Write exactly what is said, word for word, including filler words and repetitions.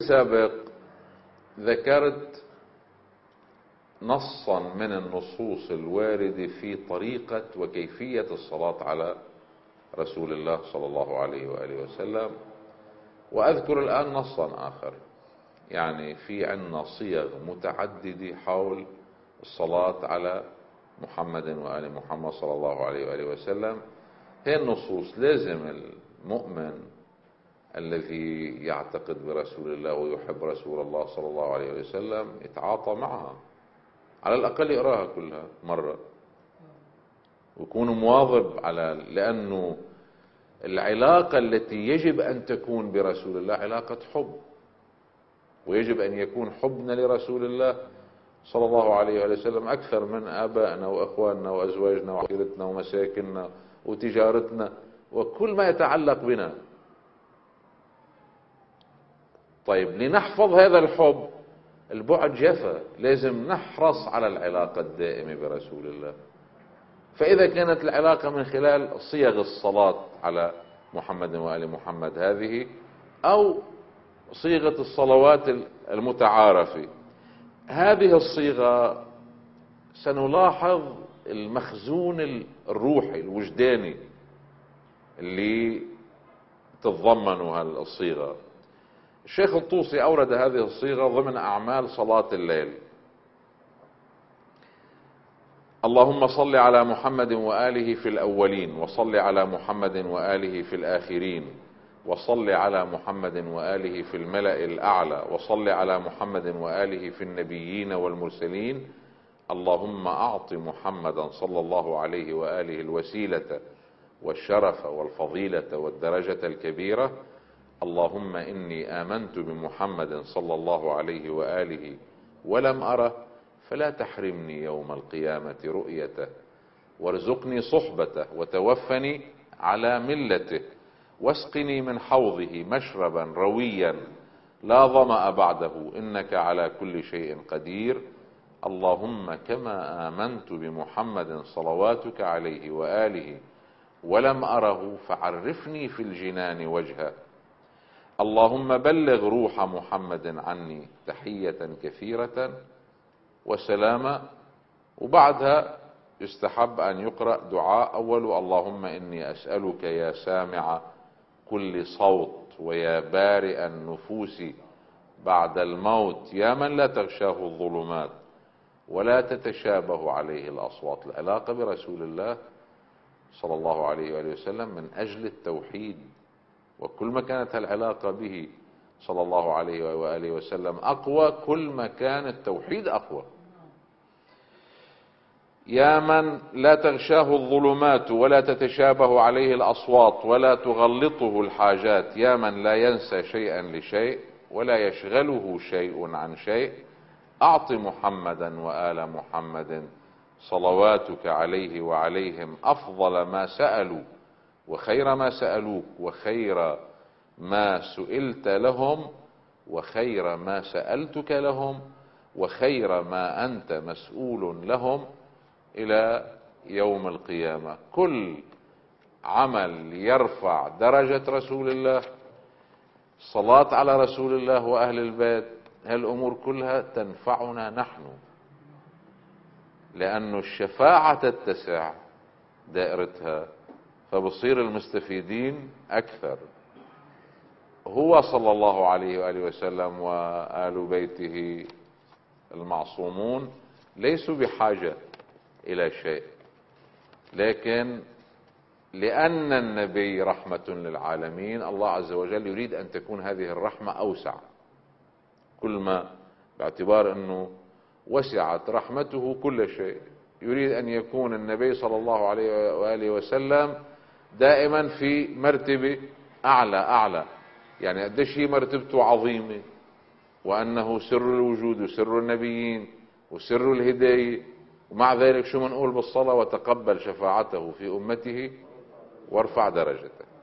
السابق ذكرت نصا من النصوص الواردة في طريقة وكيفية الصلاة على رسول الله صلى الله عليه وآله وسلم، وأذكر الآن نصا آخر. يعني في عنا صيغ متعددة حول الصلاة على محمد وآل محمد صلى الله عليه وآله وسلم. هي النصوص لازم المؤمن الذي يعتقد برسول الله ويحب رسول الله صلى الله عليه وسلم يتعاطى معها، على الأقل يقراها كلها مرة ويكون مواظب على، لأنه العلاقة التي يجب أن تكون برسول الله علاقة حب، ويجب أن يكون حبنا لرسول الله صلى الله عليه وسلم أكثر من آبائنا وأخواننا وأزواجنا وعائلتنا ومساكننا وتجارتنا وكل ما يتعلق بنا. طيب، لنحفظ هذا الحب البعد جفا، لازم نحرص على العلاقة الدائمة برسول الله. فإذا كانت العلاقة من خلال صيغ الصلاة على محمد وآل محمد هذه، أو صيغة الصلوات المتعارفة، هذه الصيغة سنلاحظ المخزون الروحي الوجداني اللي تتضمنه الصيغة. الشيخ الطوسي أورد هذه الصيغة ضمن أعمال صلاة الليل: اللهم صل على محمد وآله في الأولين، وصل على محمد وآله في الآخرين، وصل على محمد وآله في الملأ الأعلى، وصل على محمد وآله في النبيين والمرسلين، اللهم أعط محمدا صلى الله عليه وآله الوسيلة والشرف والفضيلة والدرجة الكبيرة، اللهم إني آمنت بمحمد صلى الله عليه وآله ولم أره، فلا تحرمني يوم القيامة رؤيته، وارزقني صحبته، وتوفني على ملته، واسقني من حوضه مشربا رويا لا ظمأ بعده، إنك على كل شيء قدير، اللهم كما آمنت بمحمد صلواتك عليه وآله ولم أره، فعرفني في الجنان وجهه، اللهم بلغ روح محمد عني تحية كثيرة وسلاما. وبعدها يستحب أن يقرأ دعاء أول: اللهم إني أسألك يا سامع كل صوت، ويا بارئ النفوس بعد الموت، يا من لا تغشاه الظلمات ولا تتشابه عليه الأصوات. العلاقة برسول الله صلى الله عليه وآله وسلم من أجل التوحيد، وكل ما كانت العلاقة به صلى الله عليه وآله وسلم أقوى، كل ما كان التوحيد أقوى. يا من لا تغشاه الظلمات ولا تتشابه عليه الأصوات ولا تغلطه الحاجات، يا من لا ينسى شيئا لشيء ولا يشغله شيء عن شيء، أعط محمدا وآل محمد صلواتك عليه وعليهم أفضل ما سألوا وخير ما سألوك وخير ما سئلت لهم وخير ما سألتك لهم وخير ما أنت مسؤول لهم إلى يوم القيامة. كل عمل يرفع درجة رسول الله، صلاة على رسول الله وأهل البيت، هالأمور كلها تنفعنا نحن، لأن الشفاعة تتسع دائرتها، فبصير المستفيدين أكثر. هو صلى الله عليه وآله وسلم وآل بيته المعصومون ليسوا بحاجة إلى شيء، لكن لأن النبي رحمة للعالمين، الله عز وجل يريد أن تكون هذه الرحمة أوسع، كل ما باعتبار أنه وسعت رحمته كل شيء، يريد أن يكون النبي صلى الله عليه وآله وسلم دائما في مرتبة أعلى أعلى. يعني قديش هي مرتبته عظيمة، وأنه سر الوجود وسر النبيين وسر الهداية، ومع ذلك شو منقول بالصلاة: وتقبل شفاعته في أمته وارفع درجته.